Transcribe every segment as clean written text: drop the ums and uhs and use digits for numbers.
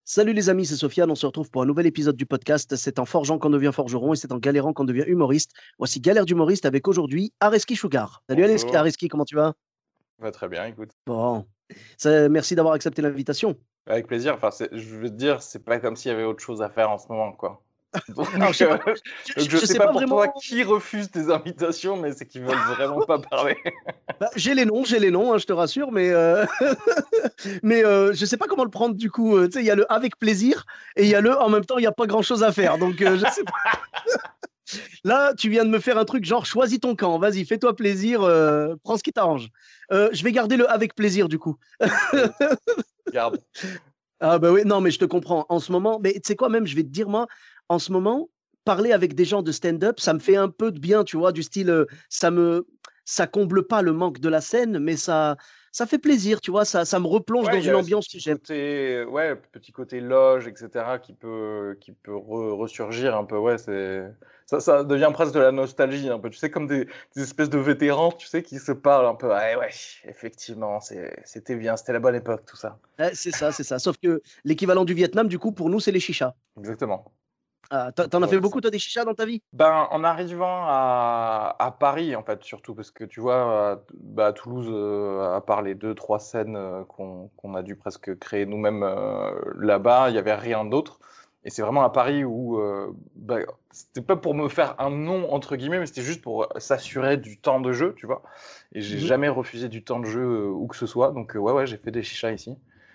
Salut les amis, c'est Sofiane. On se retrouve pour un nouvel épisode du podcast. C'est en forgeant qu'on devient forgeron et c'est en galérant qu'on devient humoriste. Voici Galère d'humoriste avec aujourd'hui Areski Sugar. Salut Bonjour, Areski, comment tu vas? va très bien, écoute. Bon, merci d'avoir accepté l'invitation. Avec plaisir, enfin, je veux te dire, c'est pas comme s'il y avait autre chose à faire en ce moment, quoi. Donc, Alors, je sais pas, donc je je sais sais pas pas pour toi vraiment. qui refuse tes invitations, mais c'est qu'ils veulent vraiment pas parler. Bah, j'ai les noms, hein, je te rassure, mais je sais pas comment le prendre du coup. Tu sais, il y a le avec plaisir et il y a le en même temps, il y a pas grand chose à faire. Donc, je sais pas. Là, tu viens de me faire un truc genre choisis ton camp. Vas-y, fais-toi plaisir, prends ce qui t'arrange. Je vais garder le avec plaisir du coup. Vas-y, garde. Ah bah oui, non, mais je te comprends. En ce moment, mais tu sais quoi, même, je vais te dire, moi, en ce moment, parler avec des gens de stand-up, ça me fait un peu de bien, tu vois, du style, ça comble pas le manque de la scène, mais ça fait plaisir, tu vois, ça me replonge dans Ouais, il y une a ce ambiance que petit j'aime. côté, ouais, petit côté loge, etc., qui peut ressurgir un peu. Ouais, ça devient presque de la nostalgie un peu. Tu sais, comme des espèces de vétérans, tu sais, qui se parlent un peu. Ah, ouais, effectivement, c'était bien, c'était la bonne époque, tout ça. Ouais, c'est ça, c'est ça. Sauf que l'équivalent du Vietnam, du coup, pour nous, c'est les chichas. Exactement. Ah, C'est t'en as pour fait eux, ça. beaucoup, toi, des chichas dans ta vie? Ben, en arrivant à Paris, en fait, surtout, parce que tu vois, à Toulouse, à part les deux, trois scènes qu'on a dû presque créer nous-mêmes là-bas, il n'y avait rien d'autre. Et c'est vraiment à Paris où, bah, c'était pas pour me faire un nom, entre guillemets, mais c'était juste pour s'assurer du temps de jeu, tu vois. Et j'ai Mhm. jamais refusé du temps de jeu où que ce soit. Donc, ouais, ouais, j'ai fait des chichas ici.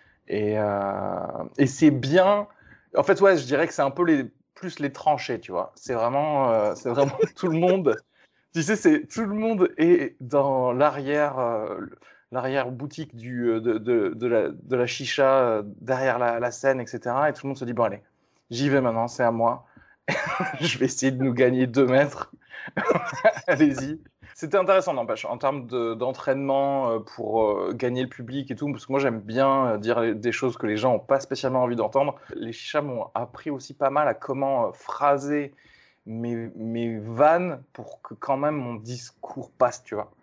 Et c'est bien. En fait, ouais, je dirais que c'est un peu plus les tranchées, tu vois. C'est vraiment tout le monde. Tu sais, c'est tout le monde est dans l'arrière boutique de la chicha, derrière la scène, etc. Et tout le monde se dit, bon, allez, j'y vais maintenant, c'est à moi. Je vais essayer de nous gagner 2 mètres. Allez-y. C'était intéressant, n'empêche, en termes d'entraînement pour gagner le public et tout, parce que moi j'aime bien dire des choses que les gens n'ont pas spécialement envie d'entendre. Les chichas m'ont appris aussi pas mal à comment phraser mes vannes pour que quand même mon discours passe, tu vois.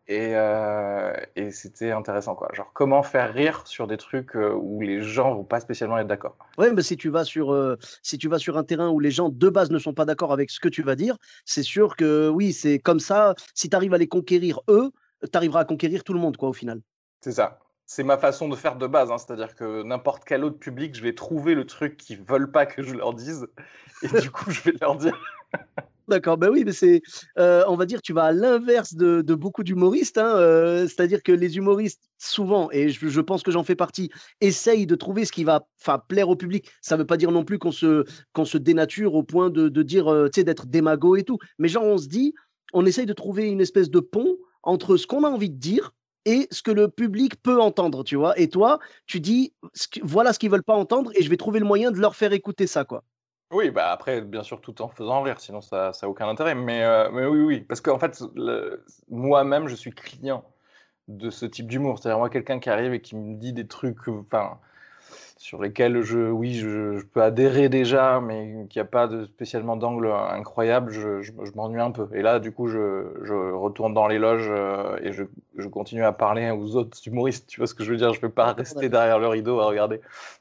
Et c'était intéressant, quoi. Genre, comment faire rire sur des trucs où les gens vont pas spécialement être d'accord. Ouais, mais si tu vas sur un terrain où les gens de base ne sont pas d'accord avec ce que tu vas dire, c'est sûr que oui, c'est comme ça. Si tu arrives à les conquérir eux, tu arriveras à conquérir tout le monde, quoi, au final. C'est ça. C'est ma façon de faire de base, hein. C'est-à-dire que n'importe quel autre public, je vais trouver le truc qu'ils veulent pas que je leur dise, et du coup, je vais leur dire. D'accord, ben oui, mais on va dire, tu vas à l'inverse de beaucoup d'humoristes, hein, c'est-à-dire que les humoristes, souvent, et je pense que j'en fais partie, essayent de trouver ce qui va, enfin, plaire au public. Ça ne veut pas dire non plus qu'on se dénature au point de dire, tu sais, d'être démago et tout. Mais genre, on se dit, on essaye de trouver une espèce de pont entre ce qu'on a envie de dire et ce que le public peut entendre, tu vois. Et toi, tu dis, voilà ce qu'ils veulent pas entendre et je vais trouver le moyen de leur faire écouter ça, quoi. Oui, bah après, bien sûr, tout en faisant rire, sinon ça a aucun intérêt. Mais oui, oui, parce qu'en fait, moi-même, je suis client de ce type d'humour. C'est-à-dire, moi, quelqu'un qui arrive et qui me dit des trucs, enfin, sur lesquels oui, je peux adhérer déjà, mais qu'il n'y a pas spécialement d'angle incroyable, je m'ennuie un peu. Et là, du coup, je retourne dans les loges et je continue à parler aux autres humoristes. Tu vois ce que je veux dire? Je ne vais pas D'accord, rester d'accord. derrière le rideau à regarder.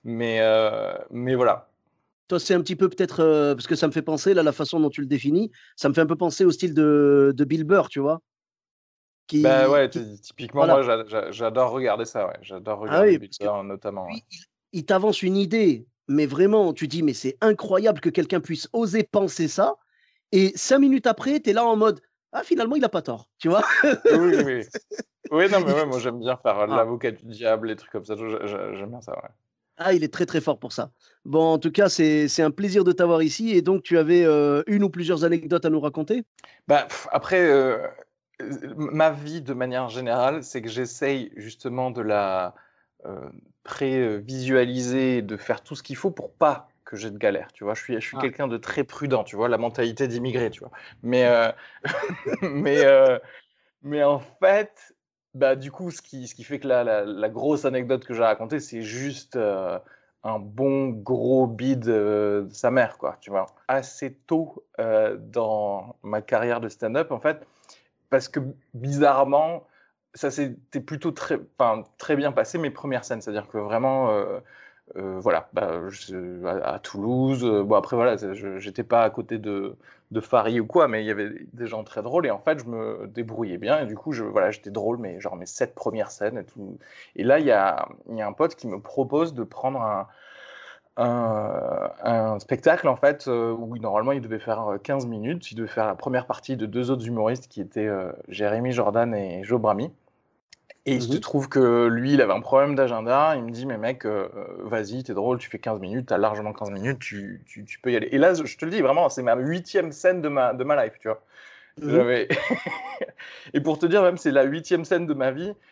Mais voilà. Toi, c'est un petit peu peut-être, parce que ça me fait penser, là, la façon dont tu le définis, ça me fait un peu penser au style de Bill Burr, tu vois? Bah ouais, Qui typiquement, voilà. moi, j'adore regarder ça. Ouais. J'adore Ah regarder oui, Big parce que Bear, notamment. Ouais. lui, il t'avance une idée, mais vraiment, tu dis: «Mais c'est incroyable que quelqu'un puisse oser penser ça» et 5 minutes après, tu es là en mode: «Ah finalement, il a pas tort», tu vois? Oui, oui, oui. Oui, non, mais Il ouais, moi, j'aime bien faire ah, l'avocat du diable, les trucs comme ça. J'aime bien ça, ouais. il est très, très fort pour ça. Bon, en tout cas, c'est un plaisir de t'avoir ici et donc tu avais, une ou plusieurs anecdotes à nous raconter? Bah, après, ma vie de manière générale, c'est que j'essaye justement de la, prévisualiser, de faire tout ce qu'il faut pour pas que j'ai de galère, tu vois? Je suis Ah, quelqu'un de très prudent, tu vois? La mentalité d'immigré, tu vois? Mais, mais, heu, mais en fait, bah, du coup, ce qui fait que la grosse anecdote que j'ai racontée, c'est juste, un bon gros bide, de sa mère, quoi, tu vois? Assez tôt, dans ma carrière de stand-up, en fait, parce que bizarrement, ça s'était plutôt très bien passé mes premières scènes. C'est-à-dire que vraiment, voilà, à Toulouse. Bon, après, voilà, j'étais pas à côté de Fary ou quoi, mais il y avait des gens très drôles. Et en fait, je me débrouillais bien. Et du coup, voilà, j'étais drôle, mais genre mes 7 premières scènes et tout. Et là, il y a un pote qui me propose de prendre un spectacle, en fait, où normalement, il devait faire 15 minutes. Il devait faire la première partie de 2 autres humoristes qui étaient Jérémy Jordan et Joe Bramy. Et il se Mmh. trouve que lui, il avait un problème d'agenda. Il me dit, mais mec, vas-y, t'es drôle, tu fais 15 minutes, t'as largement 15 minutes, tu peux y aller. Et là, je te le dis, vraiment, c'est ma 8e scène de ma life, tu vois. Mmh. J'avais... Et pour te dire, même, c'est la 8e scène de ma vie.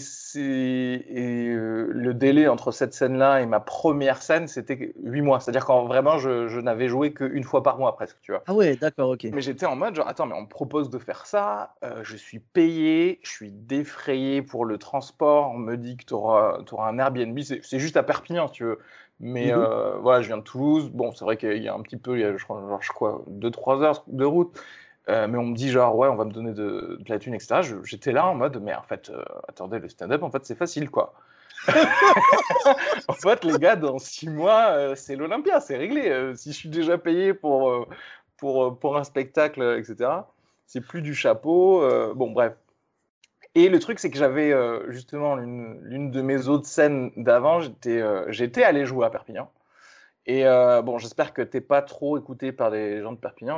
Et le délai entre cette scène-là et ma première scène, c'était 8 mois. C'est-à-dire qu'en vraiment, je n'avais joué qu'une fois par mois, presque, tu vois. Ah ouais, d'accord, OK. Mais j'étais en mode genre: «Attends, mais on me propose de faire ça, je suis payé, je suis défrayé pour le transport, on me dit que tu auras un Airbnb». C'est juste à Perpignan, si tu veux. Mais Mmh. voilà, je viens de Toulouse. Bon, c'est vrai qu'il y a un petit peu, il y a je crois genre, 2-3 heures de route, mais on me dit genre: «Ouais, on va me donner de la thune» et cetera. J'étais là en mode: «Mais en fait, attendez, le stand-up, en fait, c'est facile, quoi». En fait, les gars, dans 6 mois, c'est l'Olympia, c'est réglé. Si je suis déjà payé pour un spectacle, etc., c'est plus du chapeau. Bon, bref. Et le truc, c'est que j'avais justement l'une de mes autres scènes d'avant, j'étais allé jouer à Perpignan. Et bon, j'espère que t'es pas trop écouté par des gens de Perpignan,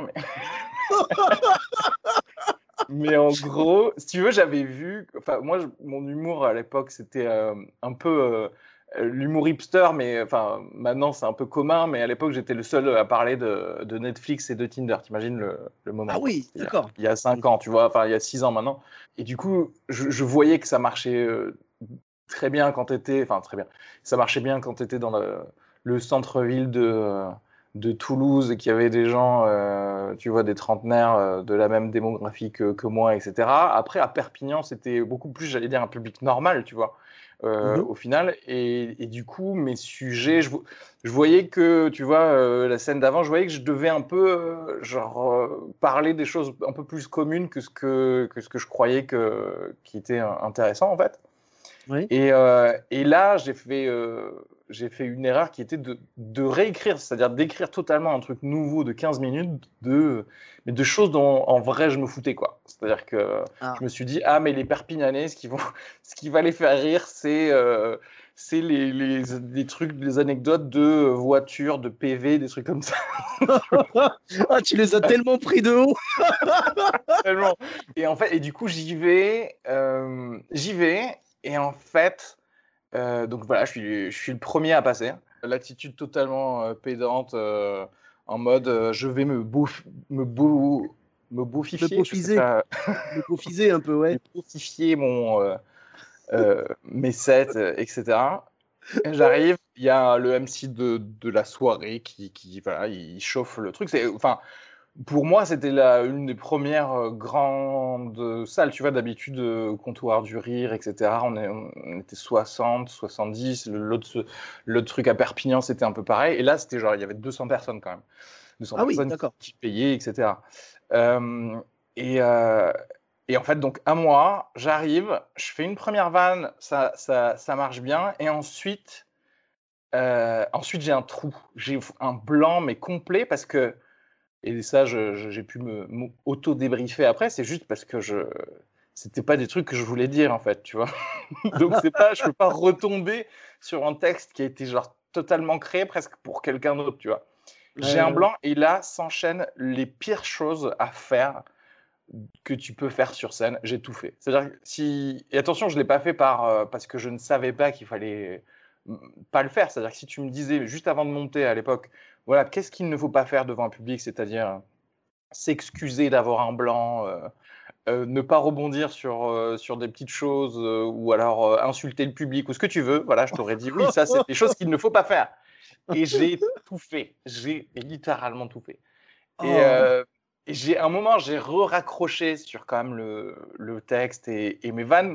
mais en gros, si tu veux, j'avais vu. Enfin, moi, mon humour à l'époque, c'était un peu l'humour hipster, mais enfin, maintenant c'est un peu commun. Mais à l'époque, j'étais le seul à parler de Netflix et de Tinder. T'imagines le Ah moment, quoi. oui, C'était d'accord. il y a Mmh. 5 ans, tu vois. Enfin, il y a 6 ans maintenant. Et du coup, je voyais que ça marchait très bien quand t'étais. Enfin, très bien. Ça marchait bien quand t'étais dans le centre-ville de Toulouse et qu'il y avait des gens, tu vois, des trentenaires de la même démographie que moi, etc. Après, à Perpignan, c'était beaucoup plus, j'allais dire, un public normal, tu vois, Mmh. au final. Et du coup, mes sujets, je voyais que, tu vois, la scène d'avant, je voyais que je devais un peu, genre, parler des choses un peu plus communes que ce que je croyais qui était intéressant, en fait. Oui. Et là, j'ai fait une erreur qui était de réécrire, c'est-à-dire d'écrire totalement un truc nouveau de 15 minutes, mais de choses dont en vrai je me foutais, quoi. C'est-à-dire que Ah. je me suis dit, ah, mais les Perpignanais, ce qui va les faire rire, c'est les trucs, les anecdotes de voitures, de PV, des trucs comme ça. Ah, tu les as tellement pris de haut. Tellement. Et en fait, et du coup, j'y vais, et en fait, donc voilà, je suis le premier à passer. L'attitude totalement pédante, en mode je vais me Me beaufifier, je sais beaufiser, pas, me beaufiser un peu, ouais. me beaufifier mes sets, etc. Et j'arrive, il y a le MC de la soirée voilà, il chauffe le truc. Enfin, pour moi, c'était une des premières grandes salles. Tu vois, d'habitude, comptoir du rire, etc. On était 60, 70. L'autre truc à Perpignan, c'était un peu pareil. Et là, c'était genre, il y avait 200 personnes quand même. 200 Ah oui, personnes d'accord. qui payaient, etc. Euh, et, euh, et en fait, donc, à moi, j'arrive, je fais une première vanne, ça marche bien. Et ensuite, j'ai un trou. J'ai un blanc, mais complet, parce que et ça, j'ai pu auto-débriefer après, c'est juste parce que c'était pas des trucs que je voulais dire, en fait, tu vois. Donc je peux pas retomber sur un texte qui a été genre totalement créé presque pour quelqu'un d'autre, tu vois. J'ai un Ouais. blanc et là s'enchaînent les pires choses à faire que tu peux faire sur scène. J'ai tout fait. C'est-à-dire que et attention, je l'ai pas fait parce que je ne savais pas qu'il fallait pas le faire. C'est-à-dire que si tu me disais juste avant de monter à l'époque, voilà, qu'est-ce qu'il ne faut pas faire devant un public, c'est-à-dire s'excuser d'avoir un blanc, ne pas rebondir sur des petites choses, ou alors insulter le public ou ce que tu veux. Voilà, je t'aurais dit oui, ça, c'est des choses qu'il ne faut pas faire. Et j'ai tout fait. J'ai littéralement tout fait. Et, Oh! à un moment, j'ai raccroché sur quand même le texte et mes vannes,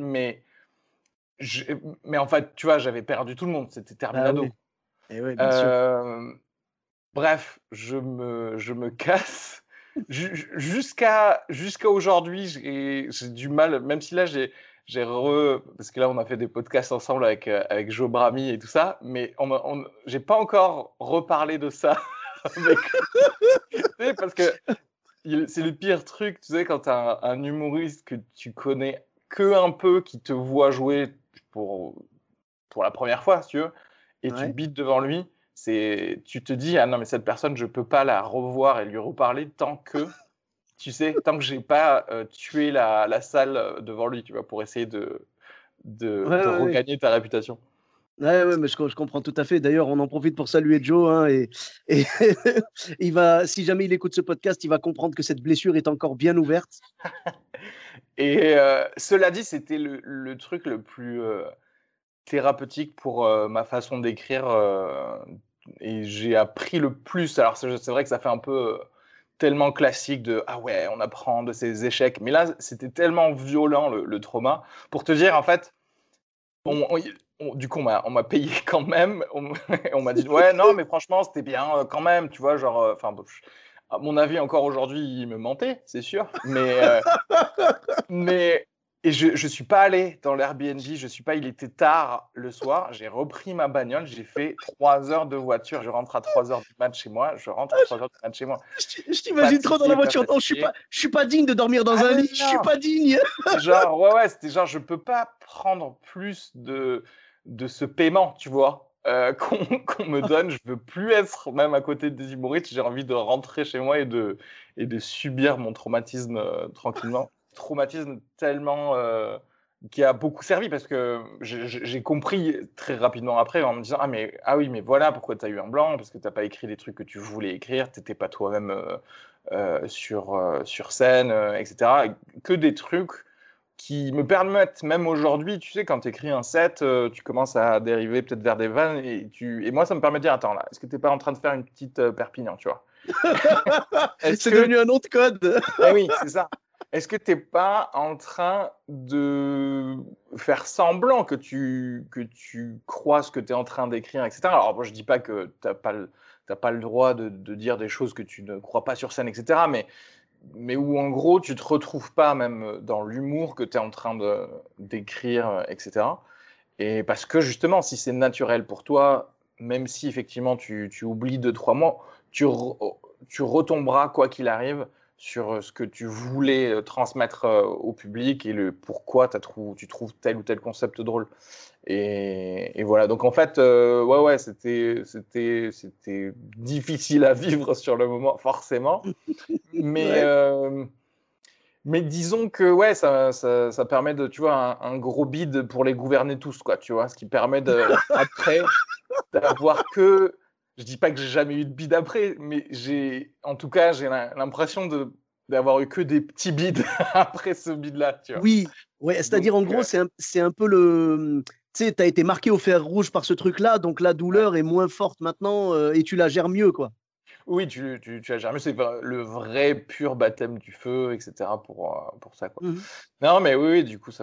mais en fait, tu vois, j'avais perdu tout le monde. C'était Bah terminado. oui. Et ouais, bien sûr. Euh, Bref, je me casse. Jusqu'à aujourd'hui, j'ai du mal, même si là, parce que là, on a fait des podcasts ensemble avec Joe Brami et tout ça, mais j'ai pas encore reparlé de ça avec tu sais, parce que c'est le pire truc, tu sais, quand tu as un humoriste que tu connais que un peu, qui te voit jouer pour, pour la première fois, si tu veux, et tu Ouais. bites devant lui, tu te dis, ah non, mais cette personne, je peux pas la revoir et lui reparler tant que, tu sais, tant que j'ai pas tué la salle devant lui, tu vois, pour essayer Ouais, de ouais, ouais. regagner ta réputation. Ouais, ouais, mais je comprends tout à fait. D'ailleurs, on en profite pour saluer Joe, hein, et il va, si jamais il écoute ce podcast, il va comprendre que cette blessure est encore bien ouverte. Et cela dit, c'était le truc le plus thérapeutique pour ma façon d'écrire. Et j'ai appris le plus. Alors, c'est vrai que ça fait un peu tellement classique de ah ouais, on apprend de ses échecs. Mais là, c'était tellement violent le trauma. Pour te dire, en fait, Mmh. du coup, on m'a payé quand même. On m'a dit ouais, non, mais franchement, c'était bien quand même. Tu vois, genre, enfin, à mon avis, encore aujourd'hui, il me mentait, c'est sûr. Mais je suis pas allé dans l'Airbnb, je suis pas il était tard le soir, j'ai repris ma bagnole, j'ai fait 3 heures de voiture. Je rentre à 3 heures du mat chez moi, je rentre à 3 heures du mat chez moi. Je t'imagine trop dans la Fatigué, pas voiture. Non, fatigué. je suis pas digne de dormir dans Ah un mais lit. Je suis non! pas digne. C'était genre ouais, c'était genre je peux pas prendre plus de ce paiement, tu vois? Qu'on me donne, je veux plus être même à côté des humoristes, j'ai envie de rentrer chez moi et de subir mon traumatisme, tranquillement. Traumatisme tellement, qui a beaucoup servi parce que j'ai compris très rapidement après en me disant: ah oui, mais voilà pourquoi tu as eu un blanc, parce que tu as pas écrit les trucs que tu voulais écrire, tu étais pas toi-même, sur scène, et cetera. Que des trucs qui me permettent, même aujourd'hui, tu sais, quand tu écris un set, tu commences à dériver peut-être vers des vannes et moi, ça me permet de dire: «Attends là, est-ce que tu es pas en train de faire une petite, Perpignan?» tu vois? Est-ce C'est que devenu un nom de code. eh oui, c'est ça. Est-ce que tu es pas en train de faire semblant que tu crois ce que tu es en train d'écrire et cetera? Alors moi, je dis pas que tu pas le droit de dire des choses que tu ne crois pas sur scène et cetera, mais où en gros, tu te retrouves pas même, dans l'humour que tu es en train d'écrire, et cetera. Et parce que justement, si c'est naturel pour toi, même si effectivement tu oublies 2 3 mots, tu retomberas quoi qu'il arrive sur, ce que tu voulais, transmettre, au public et le pourquoi tu trouves tel ou tel concept drôle. Et voilà, donc en fait, ouais, ouais, c'était difficile à vivre sur le moment, forcément, mais Ouais. disons que ouais, ça permet de, tu vois, un gros bide pour les gouverner tous, quoi, tu vois? Ce qui permet après d'avoir que je dis pas que j'ai jamais eu de bide après, mais en tout cas, j'ai l'impression d'avoir eu que des petits bides après ce bide-là, tu vois? Oui, ouais, Donc c'est-à-dire en gros, c'est un peu le, tu sais, tu as été marqué au fer rouge par ce truc-là, donc la ouais. douleur est moins forte maintenant, et tu la gères mieux, quoi. Oui, tu as jamais c'est le vrai pur baptême du feu et cetera pour ça, quoi. Mmh. Non, mais oui, oui, du coup,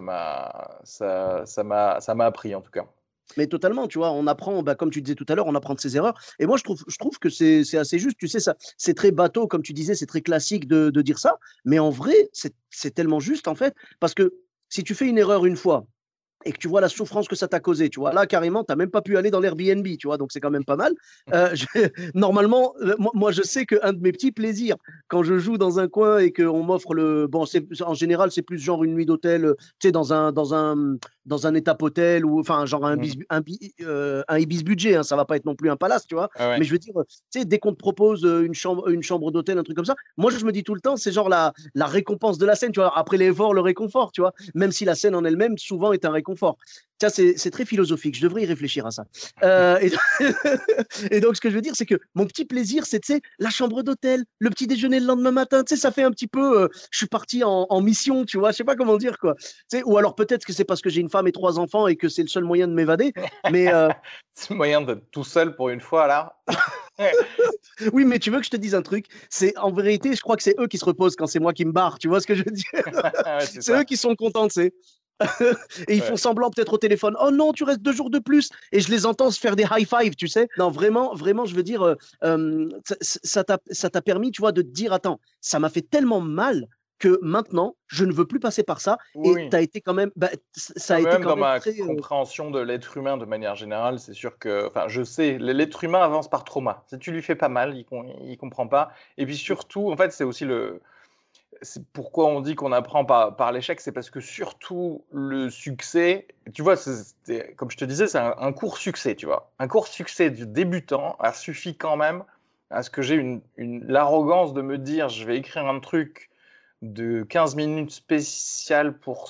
ça m'a appris, en tout cas. Mais totalement, tu vois? On apprend, bah, comme tu disais tout à l'heure, on apprend de ses erreurs et moi je trouve que c'est assez juste. Tu sais, ça c'est très bateau comme tu disais, c'est très classique de dire ça, mais en vrai, c'est tellement juste, en fait, parce que si tu fais une erreur une fois et que tu vois la souffrance que ça t'a causé, tu vois? Là, carrément, tu as même pas pu aller dans l'Airbnb, tu vois? Donc c'est quand même pas mal. Je normalement, moi, je sais qu'un de mes petits plaisirs quand je joue dans un coin et qu'on m'offre le bon, c'est en général, c'est plus genre une nuit d'hôtel, tu sais, dans un étape hôtel ou enfin, genre Mmh. un Ibis budget, hein, ça va pas être non plus un palace, tu vois? Ouais, ouais. Mais je veux dire, tu sais, dès qu'on te propose, une chambre d'hôtel, un truc comme ça, moi, je me dis tout le temps, c'est genre la récompense de la scène, tu vois? Après l'effort, le réconfort, tu vois? Même si la scène en elle-même, souvent, est un réconfort. Tiens, c'est très philosophique, je devrais y réfléchir à ça. Et et donc ce que je veux dire, c'est que mon petit plaisir, c'est, tu sais, la chambre d'hôtel, le petit déjeuner le lendemain matin, tu sais, ça fait un petit peu, je suis parti en mission, tu vois? Je sais pas comment dire, quoi. Tu sais, ou alors peut-être que c'est parce que j'ai une femme et 3 enfants et que c'est le seul moyen de m'évader, mais C'est moyen d'être tout seul pour une fois, là. oui, mais tu veux que je te dise un truc? C'est en vérité, je crois que c'est eux qui se reposent quand c'est moi qui me barre, tu vois ce que je veux dire? Ouais, c'est C'est eux ça. qui sont contents, tu sais? Et ils font Ouais. semblant peut-être au téléphone: «Oh non, tu restes 2 jours de plus» et je les entends se faire des high five, tu sais? Non, vraiment, vraiment, je veux dire, ça t'a permis, tu vois, de te dire: «Attends, ça m'a fait tellement mal que maintenant, je ne veux plus passer par ça. Oui, Et oui. tu as été quand même, ça a Non, mais été même quand dans même ma très. compréhension de l'être humain de manière générale, c'est sûr que, enfin, je sais, l'être humain avance par trauma. Si tu lui fais pas mal, il comprend pas. Et puis surtout, en fait, c'est aussi c'est pourquoi on dit qu'on apprend par l'échec, c'est parce que surtout le succès, tu vois, comme je te disais, c'est un court succès, tu vois. Un court succès du débutant a suffi quand même à ce que j'ai l'arrogance de me dire, je vais écrire un truc de 15 minutes spécial pour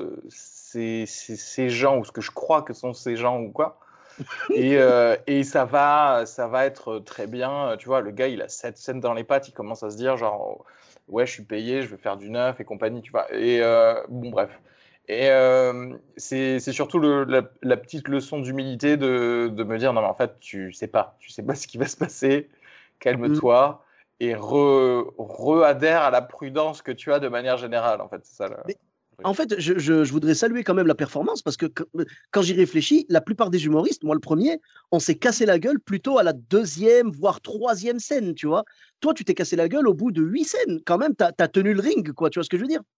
ces gens, ou ce que je crois que sont ces gens ou quoi. Et ça va être très bien. Tu vois, le gars, il a 7 scènes dans les pattes, il commence à se dire, genre, ouais, je suis payé, je vais faire du neuf et compagnie, tu vois. Et bon, bref. Et c'est surtout la petite leçon d'humilité de me dire, non, mais en fait, tu sais pas ce qui va se passer, Mm. calme-toi et re-adhère à la prudence que tu as de manière générale, en fait. C'est ça le Mais truc. en fait, je voudrais saluer quand même la performance parce que quand j'y réfléchis, la plupart des humoristes, moi le premier, on s'est cassé la gueule plutôt à la deuxième, voire troisième scène, tu vois. Toi, tu t'es cassé la gueule au bout de 8 scènes. Quand même, tu as tenu le ring, quoi. Tu vois ce que je veux dire?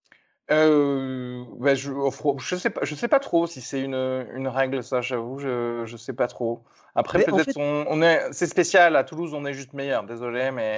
Bah, je sais pas trop si c'est une règle ça, j'avoue, je sais pas trop. Après Mais en peut-être fait, c'est spécial, à Toulouse, on est juste meilleur, désolé, mais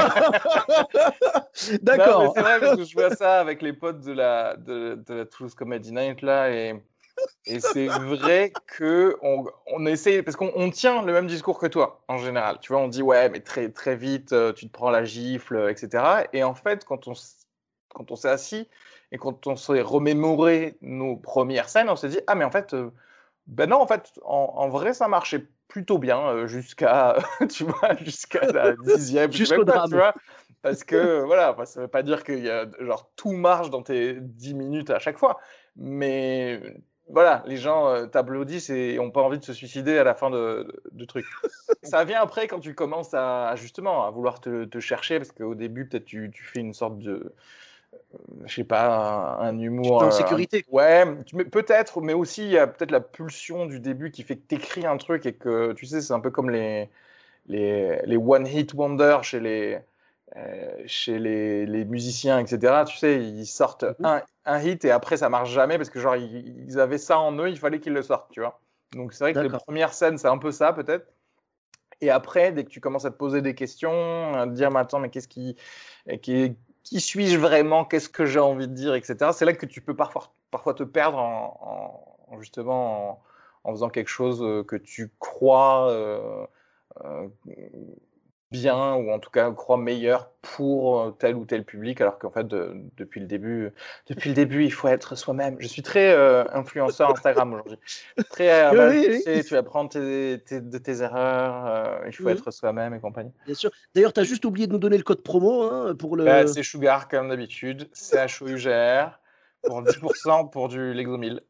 non, mais d'accord. c'est vrai parce que je vois ça avec les potes de la Toulouse Comedy Night là et c'est vrai qu'on essaie parce qu'on tient le même discours que toi, en général. Tu vois? On dit: «Ouais, mais très, très vite, tu te prends la gifle, et cetera» et en fait, quand on s'est assis et quand on s'est remémoré nos premières scènes, on s'est dit: «Ah mais en fait, ben non, en fait, en vrai, ça marchait plutôt bien, jusqu'à tu vois, jusqu'à la 10e, je sais même Jusqu'au pas, tu drame. vois? Parce que voilà, enfin, ça veut pas dire qu'il y a genre tout marche dans tes 10 minutes à chaque fois, mais voilà, les gens, t'applaudissent et ont pas envie de se suicider à la fin de trucs. Ça vient après quand tu commences à justement à vouloir te chercher parce qu'au début, peut-être tu fais une sorte de je sais pas, un Tu te humour, mets en sécurité. ouais, peut-être, mais aussi il y a peut-être la pulsion du début qui fait que tu écris un truc et que tu sais, c'est un peu comme les one hit wonder chez les musiciens et cetera. Tu sais, ils sortent Mhm. un hit et après ça marche jamais parce que genre ils avaient ça en eux, il fallait qu'ils le sortent, tu vois? Donc c'est vrai que les D'accord. premières scènes, c'est un peu ça peut-être et après, dès que tu commences à te poser des questions, à te dire: «Mais attends, mais qu'est-ce qui suis-je vraiment? Qu'est-ce que j'ai envie de dire?» et cetera. C'est là que tu peux parfois te perdre justement en faisant quelque chose, que tu crois, heu, bien ou en tout cas crois meilleur pour, tel ou tel public alors qu'en fait depuis le début, il faut être soi-même. Je suis très, influenceur Instagram aujourd'hui. Très, Oui, bah, tu oui, oui. sais, tu vas apprendre de tes erreurs, il faut Mhm. être soi-même et compagnie. Bien sûr. D'ailleurs, tu as juste oublié de nous donner le code promo hein, pour Bah, le. c'est Sugar comme d'habitude, CHOUGR pour 10 pour du Lexomil.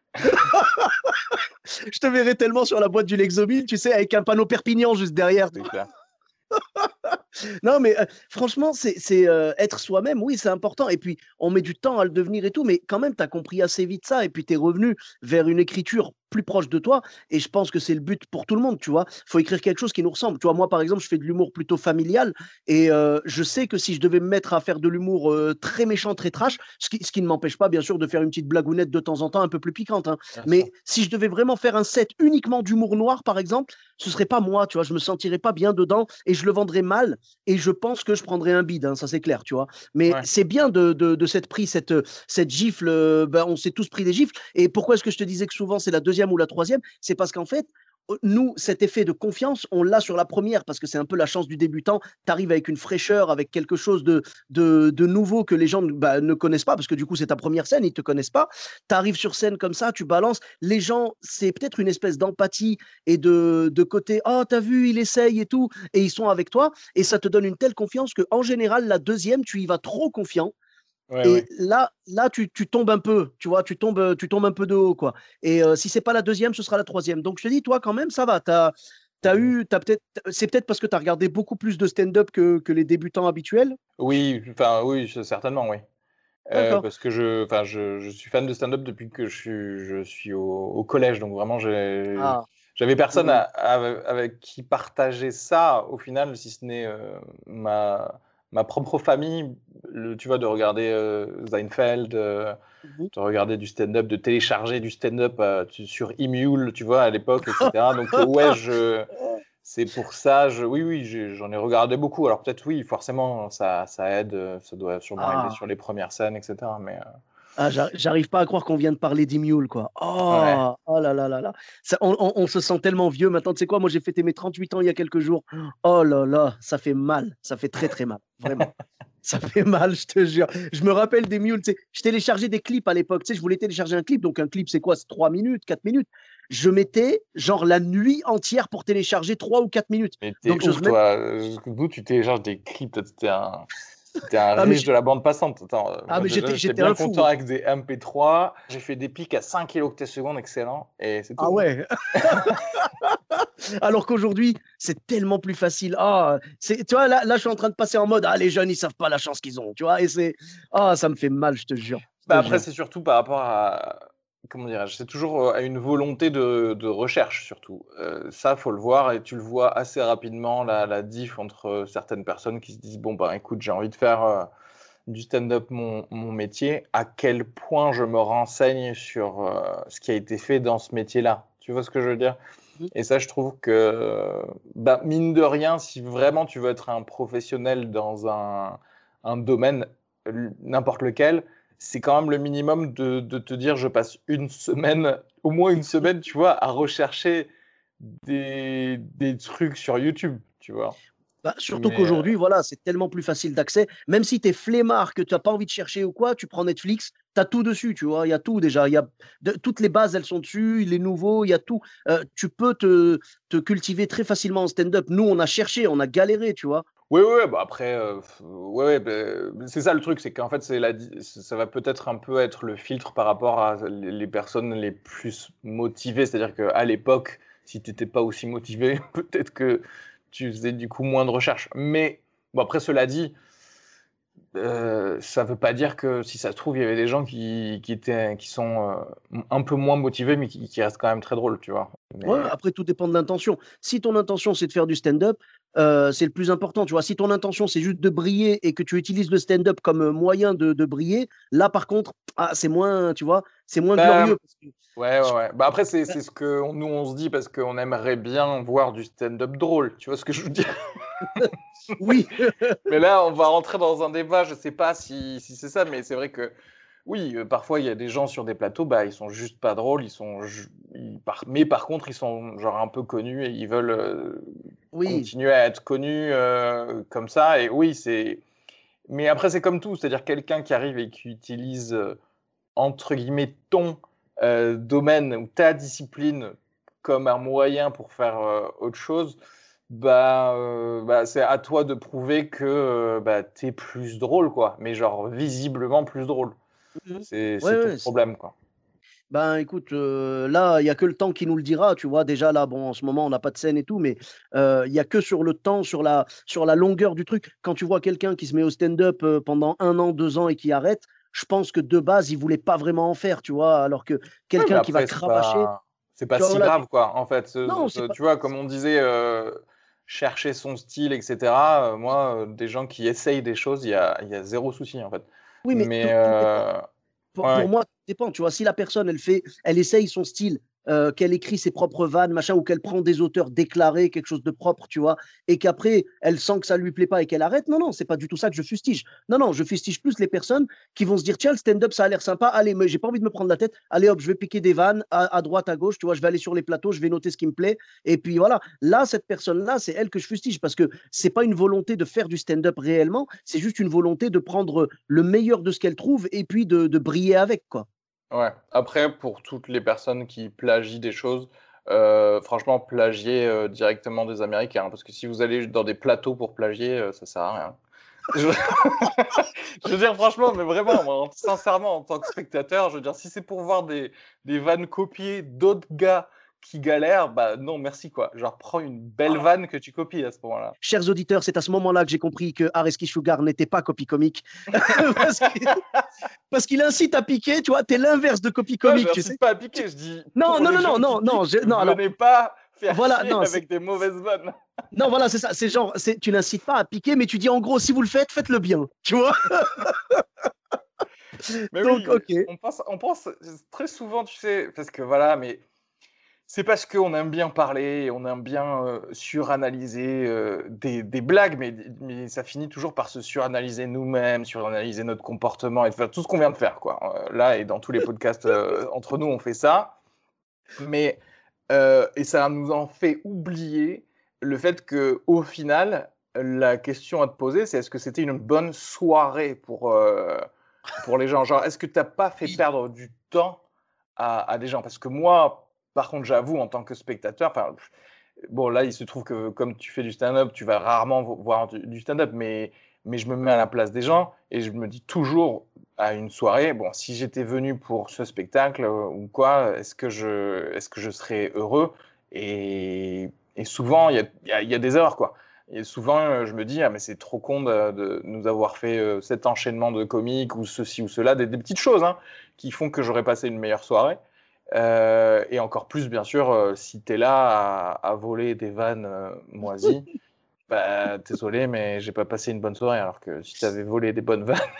Je te verrai tellement sur la boîte du Lexomil, tu sais, avec un panneau Perpignan juste derrière. C'est clair. Non, mais franchement, être soi-même, oui, c'est important. Et puis, on met du temps à le devenir et tout, mais quand même, tu as compris assez vite ça. Et puis, tu es revenu vers une écriture plus proche de toi. Et je pense que c'est le but pour tout le monde, tu vois. Il faut écrire quelque chose qui nous ressemble. Tu vois, moi, par exemple, je fais de l'humour plutôt familial. Et je sais que si je devais me mettre à faire de l'humour très méchant, très trash, ce qui ne m'empêche pas, bien sûr, de faire une petite blagounette de temps en temps, un peu plus piquante. Hein. Bien sûr. Mais si je devais vraiment faire un set uniquement d'humour noir, par exemple, ce serait pas moi, tu vois. Je me sentirais pas bien dedans et je le vendrais mal et je pense que je prendrais un bide, hein, ça c'est clair, tu vois. Mais Ouais. c'est bien de s'être pris cette gifle, ben, on s'est tous pris des gifles. Et pourquoi est-ce que je te disais que souvent c'est la deuxième ou la troisième? C'est parce qu'en fait, nous, cet effet de confiance, on l'a sur la première parce que c'est un peu la chance du débutant. Tu arrives avec une fraîcheur, avec quelque chose de nouveau que les gens bah, ne connaissent pas parce que du coup, c'est ta première scène, ils ne te connaissent pas. Tu arrives sur scène comme ça, tu balances. Les gens, c'est peut-être une espèce d'empathie et de côté, oh, t'as vu, il essaye et tout, et ils sont avec toi et ça te donne une telle confiance que en général la deuxième tu y vas trop confiant Ouais, et ouais. là tu tombes un peu, tu vois, tu tombes un peu de haut quoi. Et si c'est pas la deuxième, ce sera la troisième. Donc je te dis, toi quand même, ça va. C'est peut-être parce que tu as regardé beaucoup plus de stand-up que les débutants habituels. Oui, enfin, oui, certainement, oui. D'accord. Parce que enfin, je suis fan de stand-up depuis que je suis au collège, donc vraiment Ah. j'avais personne Mhm. avec qui partager ça au final, si ce n'est, ma ma propre famille, tu vois, de regarder Seinfeld, Mhm. de regarder du stand-up, de télécharger du stand-up sur Emule, tu vois, à l'époque, etc. Donc, ouais, c'est pour ça, oui, oui, j'en ai regardé beaucoup. Alors, peut-être, oui, forcément, ça aide, ça doit sûrement aider Ah, sur les premières scènes, etc. Mais, j'arrive pas à croire qu'on vient de parler d'Imule, quoi. ouais. Oh, oh là là là là. On se sent tellement vieux maintenant. Tu sais quoi, moi j'ai fêté mes 38 ans il y a quelques jours. Oh là là, ça fait mal. Ça fait très très mal. Vraiment. Ça fait mal, je te jure. Je me rappelle des mules, tu sais, je téléchargeais des clips à l'époque. Tu sais, je voulais télécharger un clip. Donc un clip, c'est quoi? C'est 3 minutes, 4 minutes. Je mettais genre la nuit entière pour télécharger 3 ou 4 minutes. Mais t'es Donc j'ose ouf, même. toi. D'où tu télécharges des clips? Toi, t'es un Ah, mais riche de la bande passante. Attends, ah, moi, mais déjà, j'étais j'étais bien un fou, content moi. avec des MP3. J'ai fait des pics à 5 kT/s, excellent. Et c'est Ah tout, hein. ouais. Alors qu'aujourd'hui, c'est tellement plus facile. Ah, tu vois, là, je suis en train de passer en mode, ah, les jeunes, ils savent pas la chance qu'ils ont, tu vois, et ça me fait mal, je te jure, je Bah te après, jure. c'est surtout par rapport à, comment dirais-je, c'est toujours à une volonté de recherche, surtout. Ça, faut le voir, et tu le vois assez rapidement, la diff entre certaines personnes qui se disent, bon, bah écoute, j'ai envie de faire du stand-up mon métier, à quel point je me renseigne sur ce qui a été fait dans ce métier-là. Tu vois ce que je veux dire? Mhm. Et ça, je trouve que, bah, mine de rien, si vraiment tu veux être un professionnel dans un domaine, n'importe lequel, c'est quand même le minimum de te dire, je passe une semaine, au moins une semaine, tu vois, à rechercher des trucs sur YouTube, tu vois. Bah, surtout Mais qu'aujourd'hui, voilà, c'est tellement plus facile d'accès. Même si tu es flemmard, que tu n'as pas envie de chercher ou quoi, tu prends Netflix, tu as tout dessus, tu vois. Il y a tout déjà. Toutes les bases, elles sont dessus, les nouveaux, il y a tout. Tu peux te cultiver très facilement en stand-up. Nous, on a cherché, on a galéré, tu vois. oui, oui, bah après, ouais, ouais, c'est ça le truc, c'est qu'en fait, ça va peut-être un peu être le filtre par rapport à les personnes les plus motivées. C'est-à-dire qu'à l'époque, si tu n'étais pas aussi motivé, peut-être que tu faisais du coup moins de recherches. Mais bon, après, cela dit, ça veut pas dire que si ça se trouve, il y avait des gens qui sont un peu moins motivés, mais qui restent quand même très drôles, tu vois. Ouais, Mais après, tout dépend de l'intention. Si ton intention, c'est de faire du stand-up, c'est le plus important. Tu vois, si ton intention, c'est juste de briller et que tu utilises le stand-up comme moyen de briller, là, par contre, c'est moins, tu vois, c'est moins bah, glorieux. ouais, ouais, ouais. Bah après, Bah, c'est ce que nous on se dit parce qu'on aimerait bien voir du stand-up drôle. Tu vois ce que je veux dire? oui, Mais là, on va rentrer dans un débat. Je sais pas si c'est ça, mais c'est vrai que oui, parfois il y a des gens sur des plateaux, bah ils sont juste pas drôles. Mais par contre, ils sont genre un peu connus et ils veulent oui. continuer à être connus comme ça. Et oui, Mais après, c'est comme tout, c'est-à-dire quelqu'un qui arrive et qui utilise entre guillemets, ton domaine ou ta discipline comme un moyen pour faire autre chose, bah, c'est à toi de prouver que bah, t'es plus drôle, quoi. Mais genre visiblement plus drôle. Mhm. C'est Ouais, ton ouais. problème, quoi. Ben écoute, là, il y a que le temps qui nous le dira, tu vois. Déjà là, bon, en ce moment, on n'a pas de scène et tout, mais il y a que sur le temps, sur la longueur du truc. Quand tu vois quelqu'un qui se met au stand-up pendant 1 an, 2 ans et qui arrête, je pense que de base, il voulait pas vraiment en faire, tu vois. Alors que Oui, mais quelqu'un qui va après, cravacher, c'est pas tu vois, si voilà, grave, quoi. En fait, non, c'est pas. tu vois, comme on disait, chercher son style, etc. Moi, des gens qui essayent des choses, il y a zéro souci, en fait. Oui, mais Mais tout dépend. Pour ouais. moi, ça dépend. Tu vois, si la personne, elle essaye son style, qu'elle écrit ses propres vannes, machin, ou qu'elle prend des auteurs déclarés, quelque chose de propre, tu vois, et qu'après, elle sent que ça lui plaît pas et qu'elle arrête, non, non, c'est pas du tout ça que je fustige. Non, non, je fustige plus les personnes qui vont se dire, tiens, le stand-up, ça a l'air sympa, allez, mais j'ai pas envie de me prendre la tête, allez hop, je vais piquer des vannes à droite, à gauche, tu vois, je vais aller sur les plateaux, je vais noter ce qui me plaît, et puis voilà. Là, cette personne-là, c'est elle que je fustige parce que c'est pas une volonté de faire du stand-up réellement, c'est juste une volonté de prendre le meilleur de ce qu'elle trouve et puis de briller avec, quoi. Ouais. Après, pour toutes les personnes qui plagient des choses, franchement, plagier directement des Américains, hein, parce que si vous allez dans des plateaux pour plagier, ça sert à rien. Je... je veux dire, franchement, mais vraiment, moi, sincèrement, en tant que spectateur, je veux dire, si c'est pour voir des vannes copiées d'autres gars qui galèrent, bah non, merci, quoi. Genre, prends une belle vanne que tu copies à ce moment-là. Chers auditeurs, c'est à ce moment-là que j'ai compris que Areski Sugar n'était pas copie comique. parce parce qu'il incite à piquer, tu vois, t'es l'inverse de copie Non, comique, tu sais. j'insiste pas à piquer, je dis Non, pour non, les non, non, gens qui non, non, piquent, non, alors, venez pas faire voilà, chier non, avec des mauvaises vannes. Non, voilà, c'est ça. C'est genre, tu n'incites pas à piquer, mais tu dis en gros, si vous le faites, faites-le bien. Tu vois? Mais Donc, oui, ok. on pense très souvent, tu sais, parce que voilà, mais c'est parce qu'on aime bien parler, et on aime bien suranalyser des blagues, mais ça finit toujours par se suranalyser nous-mêmes, suranalyser notre comportement et de faire tout ce qu'on vient de faire, quoi. Là et dans tous les podcasts entre nous, on fait ça. Mais et ça nous en fait oublier le fait que, au final, la question à te poser, c'est est-ce que c'était une bonne soirée pour les gens? Genre, est-ce que tu as pas fait Oui. perdre du temps à des gens? Parce que moi, par contre, j'avoue, en tant que spectateur, enfin, bon, là, il se trouve que comme tu fais du stand-up, tu vas rarement voir du stand-up, mais je me mets à la place des gens et je me dis toujours à une soirée, bon, si j'étais venu pour ce spectacle ou quoi, est-ce que je serais heureux? Et souvent, il y a des erreurs, quoi. Et souvent, je me dis, ah, mais c'est trop con de nous avoir fait cet enchaînement de comiques ou ceci ou cela, des petites choses hein, qui font que j'aurais passé une meilleure soirée. Et encore plus, bien sûr, si tu es là à voler des vannes moisies, bah, désolé, mais j'ai pas passé une bonne soirée. Alors que si tu avais volé des bonnes vannes.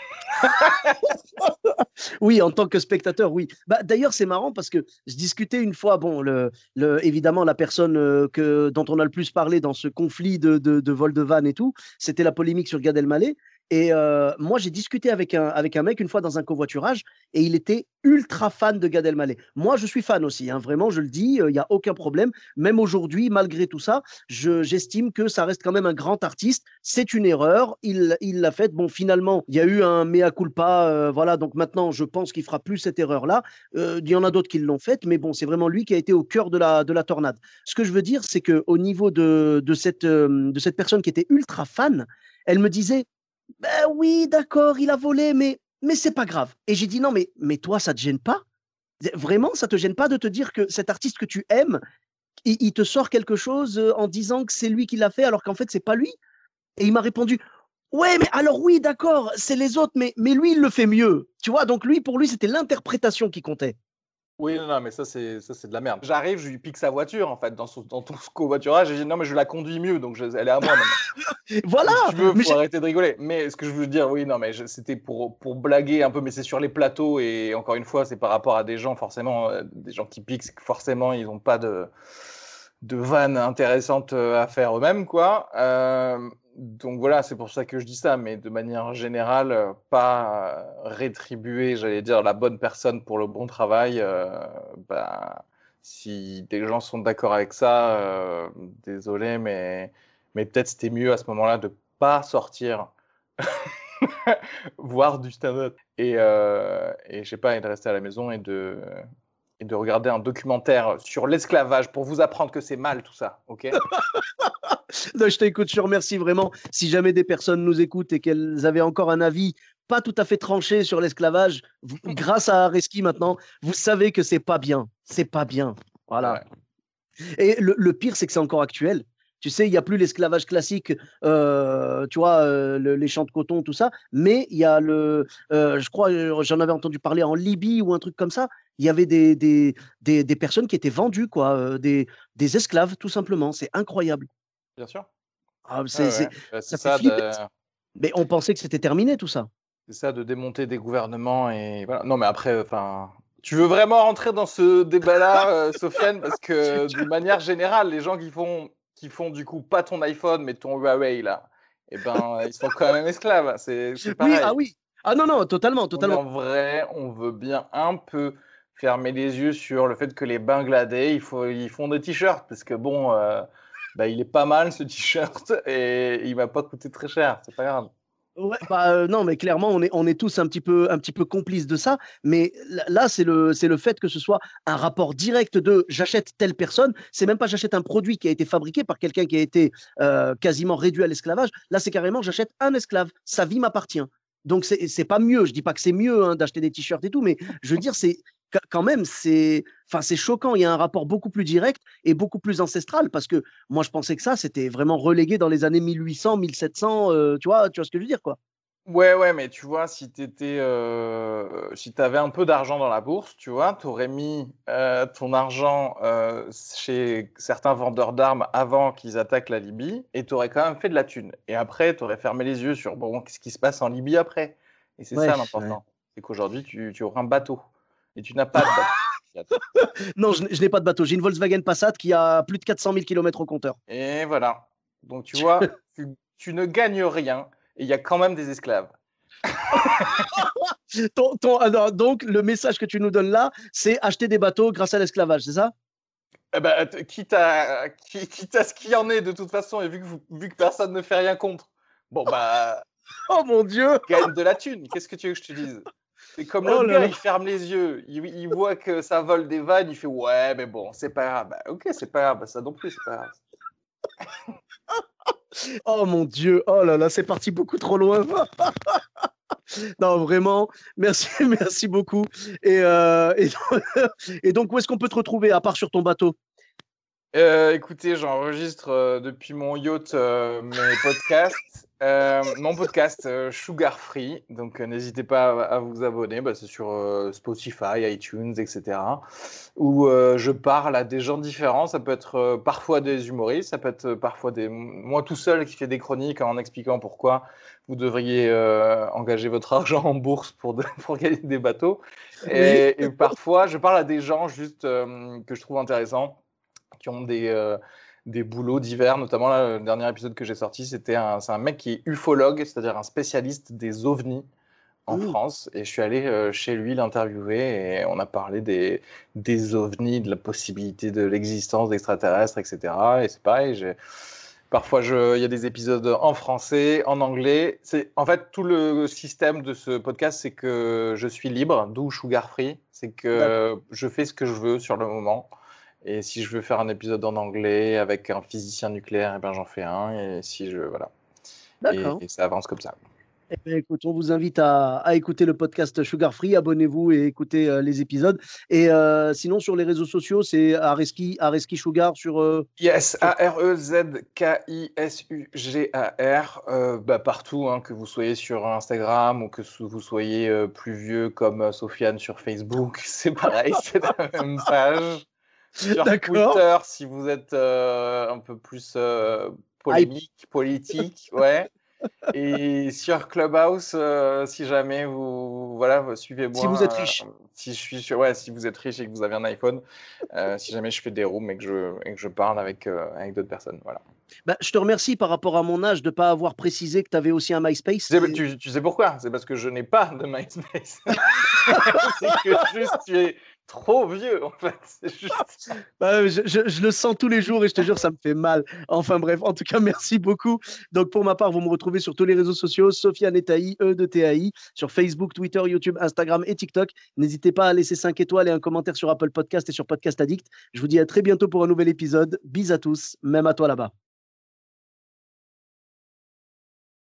Oui, en tant que spectateur, oui. Bah, d'ailleurs, c'est marrant parce que je discutais une fois, bon, évidemment, la personne dont on a le plus parlé dans ce conflit de vol de vanne et tout, c'était la polémique sur Gad Elmaleh. Et moi, j'ai discuté avec un mec une fois dans un covoiturage et il était ultra fan de Gad Elmaleh. Moi, je suis fan aussi, hein, vraiment, je le dis, il n'y a aucun problème. Même aujourd'hui, malgré tout ça, j'estime que ça reste quand même un grand artiste. C'est une erreur, il l'a faite. Bon, finalement, il y a eu un mea culpa, voilà, donc maintenant, je pense qu'il fera plus cette erreur-là. Il y en a d'autres qui l'ont faite, mais bon, c'est vraiment lui qui a été au cœur de la tornade. Ce que je veux dire, c'est qu'au niveau de cette personne qui était ultra fan, elle me disait, ben oui, d'accord, il a volé, mais c'est pas grave. Et j'ai dit, non, mais toi, ça te gêne pas? Vraiment, ça te gêne pas de te dire que cet artiste que tu aimes, il te sort quelque chose en disant que c'est lui qui l'a fait alors qu'en fait, c'est pas lui? Et il m'a répondu, ouais, mais alors oui, d'accord, c'est les autres, mais lui, il le fait mieux. Tu vois, donc lui, pour lui, c'était l'interprétation qui comptait. Oui, non, non, mais ça c'est de la merde. J'arrive, je lui pique sa voiture en fait dans ton covoiturage et j'ai dit non mais je la conduis mieux donc elle est à moi maintenant. Voilà, Donc si tu veux, mais faut arrêter de rigoler. Mais ce que je veux dire, oui, non, mais c'était pour blaguer un peu, mais c'est sur les plateaux et encore une fois, c'est par rapport à des gens forcément, des gens qui piquent, c'est que forcément ils n'ont pas de vannes intéressantes à faire eux-mêmes, quoi. Donc voilà, c'est pour ça que je dis ça, mais de manière générale, pas rétribuer, j'allais dire, la bonne personne pour le bon travail. Bah, si des gens sont d'accord avec ça, désolé, mais peut-être c'était mieux à ce moment-là de pas sortir voir du stand-up et je sais pas, et de rester à la maison et de regarder un documentaire sur l'esclavage pour vous apprendre que c'est mal tout ça, ok? non, je t'écoute, je te remercie vraiment. Si jamais des personnes nous écoutent et qu'elles avaient encore un avis pas tout à fait tranché sur l'esclavage, grâce à Areski maintenant, vous savez que c'est pas bien. C'est pas bien. C'est Voilà. vrai. Et le pire, c'est que c'est encore actuel. Tu sais, il n'y a plus l'esclavage classique, tu vois, les champs de coton, tout ça, mais il y a je crois, j'en avais entendu parler en Libye ou un truc comme ça, il y avait des personnes qui étaient vendues, quoi, des esclaves, tout simplement. C'est incroyable. Bien sûr. Ah, Ouais, ouais. Bah, c'est ça fait ça flipper. de Mais on pensait que c'était terminé, tout ça. c'est ça de démonter des gouvernements et voilà. Non, mais après, enfin, tu veux vraiment rentrer dans ce débat-là, Sofiane? Parce que d'une manière générale, les gens qui font du coup pas ton iPhone, mais ton Huawei là, et ben, ils sont quand même esclaves. C'est Oui, ah pareil. oui. Ah non, non, totalement, Donc totalement. en vrai, on veut bien un peu fermer les yeux sur le fait que les Bangladais, ils font des t-shirts parce que bon, bah, il est pas mal ce t-shirt et il va pas coûter très cher, c'est pas grave. Ouais, bah, non, mais clairement, on est tous un petit peu complices de ça. Mais là, c'est le fait que ce soit un rapport direct de j'achète telle personne. C'est même pas j'achète un produit qui a été fabriqué par quelqu'un qui a été quasiment réduit à l'esclavage. Là, c'est carrément j'achète un esclave. Sa vie m'appartient. Donc, c'est pas mieux. Je dis pas que c'est mieux hein, d'acheter des t-shirts et tout, mais je veux dire, c'est quand même, enfin, c'est choquant. Il y a un rapport beaucoup plus direct et beaucoup plus ancestral parce que moi, je pensais que ça, c'était vraiment relégué dans les années 1800, 1700, tu vois ce que je veux dire, quoi. Ouais, ouais, mais tu vois, si si tu avais un peu d'argent dans la bourse, tu vois, tu aurais mis ton argent chez certains vendeurs d'armes avant qu'ils attaquent la Libye et tu aurais quand même fait de la thune. Et après, tu aurais fermé les yeux sur bon, qu'est-ce qui se passe en Libye après. Et c'est Ouais, ça ouais. l'important. C'est qu'aujourd'hui, tu auras un bateau. Et tu n'as pas de bateau. Non, je n'ai pas de bateau. J'ai une Volkswagen Passat qui a plus de 400 000 kilomètres au compteur. Et voilà. Donc, tu vois, tu ne gagnes rien et il y a quand même des esclaves. Alors, donc, le message que tu nous donnes là, c'est acheter des bateaux grâce à l'esclavage, c'est ça? Eh ben, quitte à ce qu'il y en ait de toute façon, et vu que personne ne fait rien contre, bon bah, Oh mon Dieu! gagne de la thune. Qu'est-ce que tu veux que je te dise? C'est comme Oh l'autre là gars, là! il ferme les yeux, il voit que ça vole des vannes, il fait ouais, mais bon, c'est pas grave. Bah, ok, c'est pas grave, bah, ça non plus, c'est pas grave. Oh mon Dieu! Oh là là, c'est parti beaucoup trop loin. Non, vraiment, merci, merci beaucoup. Et donc, où est-ce qu'on peut te retrouver, à part sur ton bateau? Écoutez, j'enregistre depuis mon yacht mes podcasts. Mon podcast Sugar Free, donc n'hésitez pas à vous abonner. Bah, c'est sur Spotify, iTunes, etc. Où je parle à des gens différents. Ça peut être parfois des humoristes, ça peut être parfois moi tout seul qui fais des chroniques en expliquant pourquoi vous devriez engager votre argent en bourse pour gagner des bateaux. Oui. Et parfois, je parle à des gens juste que je trouve intéressants qui ont des boulots divers. Notamment, là, le dernier épisode que j'ai sorti, c'est un mec qui est ufologue, c'est-à-dire un spécialiste des ovnis en Mmh. France. Et je suis allé chez lui l'interviewer et on a parlé des ovnis, de la possibilité de l'existence d'extraterrestres, etc. Et c'est pareil, parfois il y a des épisodes en français, en anglais. En fait, tout le système de ce podcast, c'est que je suis libre, d'où Sugar Free. C'est D'accord. que je fais ce que je veux sur le moment. Et si je veux faire un épisode en anglais avec un physicien nucléaire, eh ben j'en fais un. Et si je voilà. D'accord. Et ça avance comme ça. Eh bien, écoute, on vous invite à écouter le podcast Sugar Free. Abonnez-vous et écoutez les épisodes. Et sinon, sur les réseaux sociaux, c'est Areski Sugar Yes, sur... Arezkisugar, bah, partout, hein, que vous soyez sur Instagram ou que vous soyez plus vieux comme Sofiane sur Facebook, c'est pareil, c'est la même page. Sur D'accord. Twitter, si vous êtes un peu plus Hype. polémique, politique, ouais. Et sur Clubhouse, si jamais Si vous êtes suivez-moi, riche. si ouais, si vous êtes riche et que vous avez un iPhone, si jamais je fais des rooms et que je parle avec d'autres personnes, voilà. Bah, je te remercie par rapport à mon âge de ne pas avoir précisé que tu avais aussi un MySpace. Tu sais pourquoi? C'est parce que je n'ai pas de MySpace. C'est que juste tu es trop vieux, en fait. C'est juste ça. Bah, je le sens tous les jours et je te jure, ça me fait mal. Enfin bref, en tout cas, merci beaucoup. Donc pour ma part, vous me retrouvez sur tous les réseaux sociaux, Sofiane Etaï, E de TAI, sur Facebook, Twitter, YouTube, Instagram et TikTok. N'hésitez pas à laisser 5 étoiles et un commentaire sur Apple Podcast et sur Podcast Addict. Je vous dis à très bientôt pour un nouvel épisode. Bis à tous, même à toi là-bas.